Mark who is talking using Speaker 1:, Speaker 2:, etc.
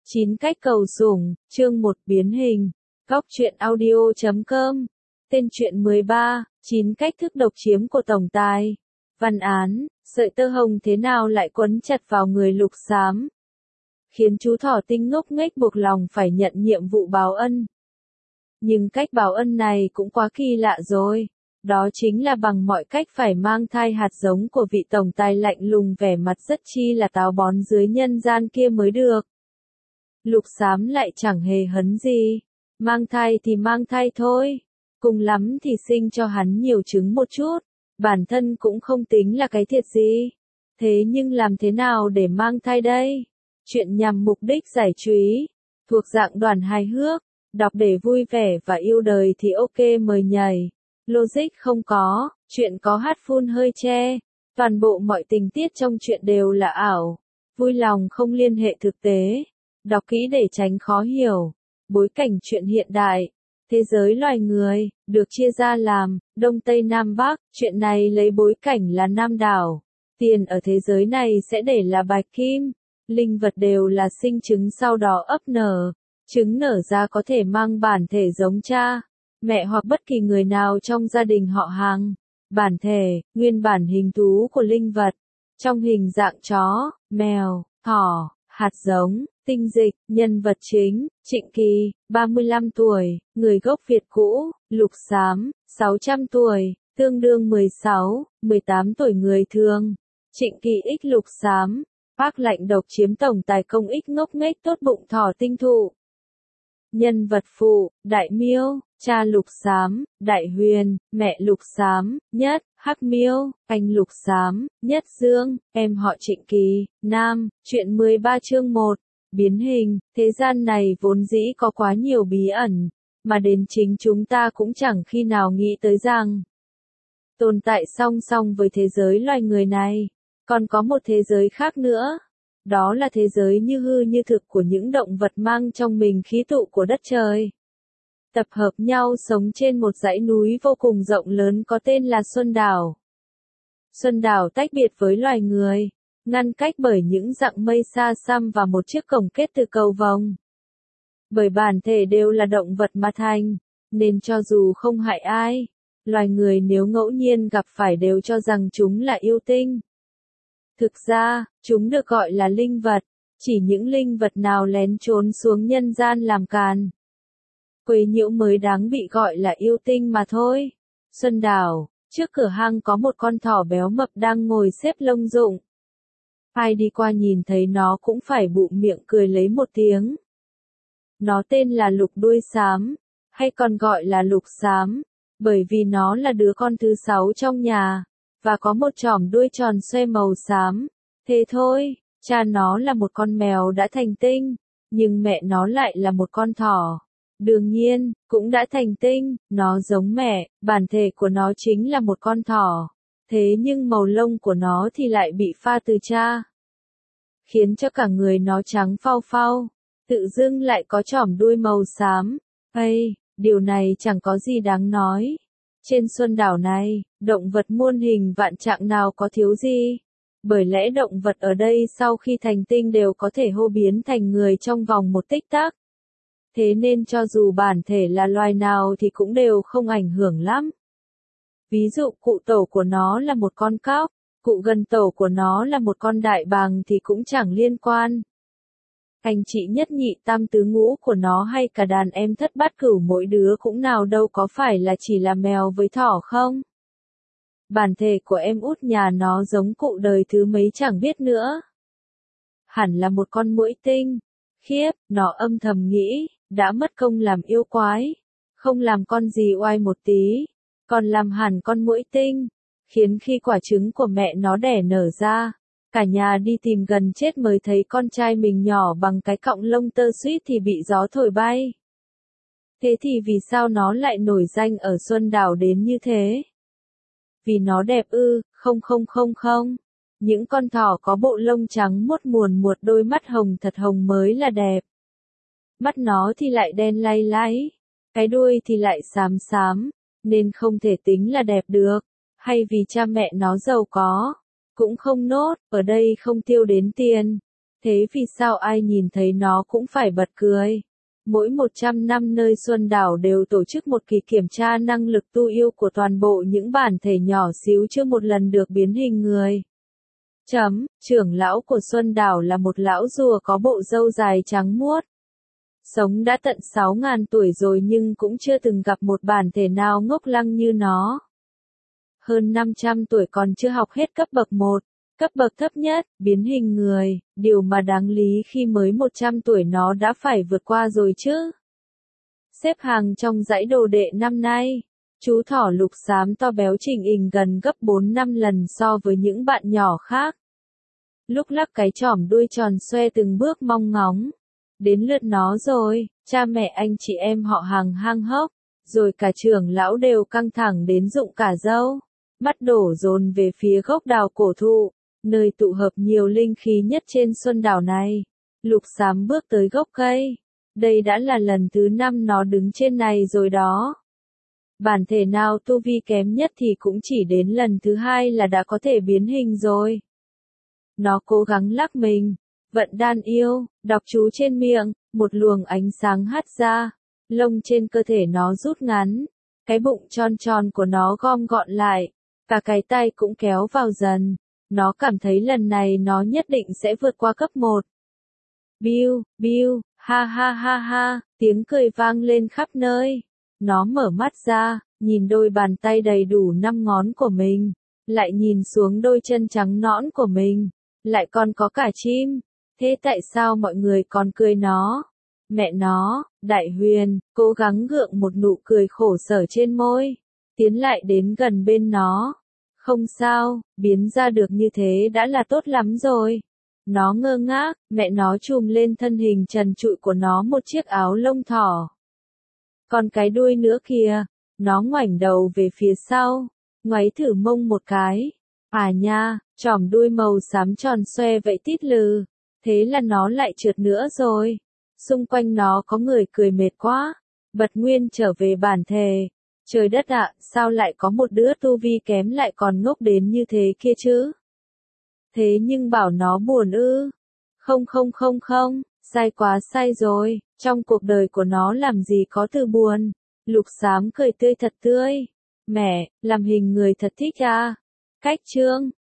Speaker 1: 9 cách cầu sủng, chương 1 biến hình. Góc truyện audio.com. Tên truyện 13, 9 cách thức độc chiếm của tổng tài. Văn án, sợi tơ hồng thế nào lại quấn chặt vào người Lục Xám, khiến chú thỏ tinh ngốc nghếch buộc lòng phải nhận nhiệm vụ báo ân. Nhưng cách báo ân này cũng quá kỳ lạ rồi. Đó chính là bằng mọi cách phải mang thai hạt giống của vị tổng tài lạnh lùng vẻ mặt rất chi là táo bón dưới nhân gian kia mới được. Lục Xám lại chẳng hề hấn gì. Mang thai thì mang thai thôi. Cùng lắm thì sinh cho hắn nhiều trứng một chút. Bản thân cũng không tính là cái thiệt gì. Thế nhưng làm thế nào để mang thai đây? Chuyện nhằm mục đích giải trí. Thuộc dạng đoàn hài hước. Đọc để vui vẻ và yêu đời thì ok mời nhảy. Logic không có, chuyện có hát phun hơi che. Toàn bộ mọi tình tiết trong chuyện đều là ảo. Vui lòng không liên hệ thực tế. Đọc kỹ để tránh khó hiểu. Bối cảnh chuyện hiện đại. Thế giới loài người, được chia ra làm, Đông Tây Nam Bắc. Chuyện này lấy bối cảnh là Nam đảo. Tiền ở thế giới này sẽ để là bạch kim. Linh vật đều là sinh trứng sau đó ấp nở. Trứng nở ra có thể mang bản thể giống cha, mẹ hoặc bất kỳ người nào trong gia đình họ hàng. Bản thể, nguyên bản hình thú của linh vật. Trong hình dạng chó, mèo, thỏ, hạt giống, tinh dịch, nhân vật chính, Trịnh Kỳ, 35 tuổi, người gốc Việt cũ, Lục Xám, 600 tuổi, tương đương 16, 18 tuổi người thường. Trịnh Kỳ ích Lục Xám, phác lạnh độc chiếm tổng tài công ích ngốc nghếch tốt bụng thỏ tinh thụ. Nhân vật phụ, Đại Miêu, cha Lục Xám, Đại Huyền, mẹ Lục Xám, Nhất, Hắc Miêu, anh Lục Xám, Nhất Dương, em họ Trịnh Kỳ, Nam, chuyện 13 chương 1, biến hình. Thế gian này vốn dĩ có quá nhiều bí ẩn, mà đến chính chúng ta cũng chẳng khi nào nghĩ tới rằng tồn tại song song với thế giới loài người này, còn có một thế giới khác nữa. Đó là thế giới như hư như thực của những động vật mang trong mình khí tụ của đất trời. Tập hợp nhau sống trên một dãy núi vô cùng rộng lớn có tên là Xuân Đảo. Xuân Đảo tách biệt với loài người, ngăn cách bởi những dặng mây xa xăm và một chiếc cổng kết từ cầu vồng. Bởi bản thể đều là động vật mà thành, nên cho dù không hại ai, loài người nếu ngẫu nhiên gặp phải đều cho rằng chúng là yêu tinh. Thực ra, chúng được gọi là linh vật, chỉ những linh vật nào lén trốn xuống nhân gian làm càn, quấy nhiễu mới đáng bị gọi là yêu tinh mà thôi. Xuân Đảo, trước cửa hang có một con thỏ béo mập đang ngồi xếp lông rụng. Ai đi qua nhìn thấy nó cũng phải bụm miệng cười lấy một tiếng. Nó tên là Lục Đuôi Xám, hay còn gọi là Lục Xám, bởi vì nó là đứa con thứ 6 trong nhà, và có một chòm đuôi tròn xoe màu xám. Thế thôi, cha nó là một con mèo đã thành tinh, nhưng mẹ nó lại là một con thỏ. Đương nhiên, cũng đã thành tinh, nó giống mẹ, bản thể của nó chính là một con thỏ. Thế nhưng màu lông của nó thì lại bị pha từ cha, khiến cho cả người nó trắng phau phau, tự dưng lại có chòm đuôi màu xám. Ây, điều này chẳng có gì đáng nói. Trên Xuân Đảo này, động vật muôn hình vạn trạng nào có thiếu gì. Bởi lẽ động vật ở đây sau khi thành tinh đều có thể hô biến thành người trong vòng một tích tắc. Thế nên cho dù bản thể là loài nào thì cũng đều không ảnh hưởng lắm. Ví dụ cụ tổ của nó là một con cóc, cụ gần tổ của nó là một con đại bàng thì cũng chẳng liên quan. Anh chị nhất nhị tam tứ ngũ của nó hay cả đàn em thất bát cửu mỗi đứa cũng nào đâu có phải là chỉ là mèo với thỏ không? Bản thể của em út nhà nó giống cụ đời thứ mấy chẳng biết nữa. Hẳn là một con muỗi tinh. Khiếp, nó âm thầm nghĩ, đã mất công làm yêu quái. Không làm con gì oai một tí, còn làm hẳn con muỗi tinh. Khiến khi quả trứng của mẹ nó đẻ nở ra, cả nhà đi tìm gần chết mới thấy con trai mình nhỏ bằng cái cọng lông tơ suýt thì bị gió thổi bay. Thế thì vì sao nó lại nổi danh ở Xuân Đảo đến như thế? Vì nó đẹp ư? Không. Những con thỏ có bộ lông trắng muốt muồn muột đôi mắt hồng thật hồng mới là đẹp. Mắt nó thì lại đen lay láy, cái đuôi thì lại xám xám, nên không thể tính là đẹp được. Hay vì cha mẹ nó giàu có? Cũng không nốt, ở đây không tiêu đến tiền. Thế vì sao ai nhìn thấy nó cũng phải bật cười? Mỗi 100 năm nơi Xuân Đảo đều tổ chức một kỳ kiểm tra năng lực tu yêu của toàn bộ những bản thể nhỏ xíu chưa một lần được biến hình người. Trưởng lão của Xuân Đảo là một lão rùa có bộ râu dài trắng muốt. Sống đã tận 6.000 tuổi rồi nhưng cũng chưa từng gặp một bản thể nào ngốc lăng như nó. Hơn 500 tuổi còn chưa học hết cấp bậc 1. Cấp bậc thấp nhất, biến hình người, điều mà đáng lý khi mới 100 tuổi nó đã phải vượt qua rồi chứ. Xếp hàng trong dãy đồ đệ năm nay, chú thỏ lục xám to béo chỉnh ình gần gấp 4-5 lần so với những bạn nhỏ khác. Lúc lắc cái chỏm đuôi tròn xoe từng bước mong ngóng. Đến lượt nó rồi, cha mẹ anh chị em họ hàng hang hốc, rồi cả trưởng lão đều căng thẳng đến rụng cả râu. Mắt đổ dồn về phía gốc đào cổ thụ, nơi tụ hợp nhiều linh khí nhất trên Xuân Đảo này. Lục xám bước tới gốc cây. Đây đã là lần thứ 5 nó đứng trên này rồi đó. Bản thể nào tu vi kém nhất thì cũng chỉ đến lần thứ 2 là đã có thể biến hình rồi. Nó cố gắng lắc mình, vận đan yêu, đọc chú trên miệng, một luồng ánh sáng hắt ra. Lông trên cơ thể nó rút ngắn, cái bụng tròn tròn của nó gom gọn lại, cả cái tay cũng kéo vào dần. Nó cảm thấy lần này nó nhất định sẽ vượt qua cấp 1. Biu, biu, ha ha ha ha, tiếng cười vang lên khắp nơi. Nó mở mắt ra, nhìn đôi bàn tay đầy đủ 5 ngón của mình, lại nhìn xuống đôi chân trắng nõn của mình, lại còn có cả chim. Thế tại sao mọi người còn cười nó? Mẹ nó, Đại Huyền, cố gắng gượng một nụ cười khổ sở trên môi, tiến lại đến gần bên nó. Không sao, biến ra được như thế đã là tốt lắm rồi. Nó ngơ ngác, mẹ nó chùm lên thân hình trần trụi của nó một chiếc áo lông thỏ. Còn cái đuôi nữa kìa, nó ngoảnh đầu về phía sau, ngoáy thử mông một cái. À nha, chòm đuôi màu xám tròn xoe vậy tít lừ, thế là nó lại trượt nữa rồi. Xung quanh nó có người cười mệt quá, bật nguyên trở về bản thể. Trời đất ạ, sao lại có một đứa tu vi kém lại còn ngốc đến như thế kia chứ? Thế nhưng bảo nó buồn ư? Không, sai quá sai rồi, trong cuộc đời của nó làm gì có từ buồn. Lục xám cười tươi thật tươi. Mẹ, làm hình người thật thích à? Cách chương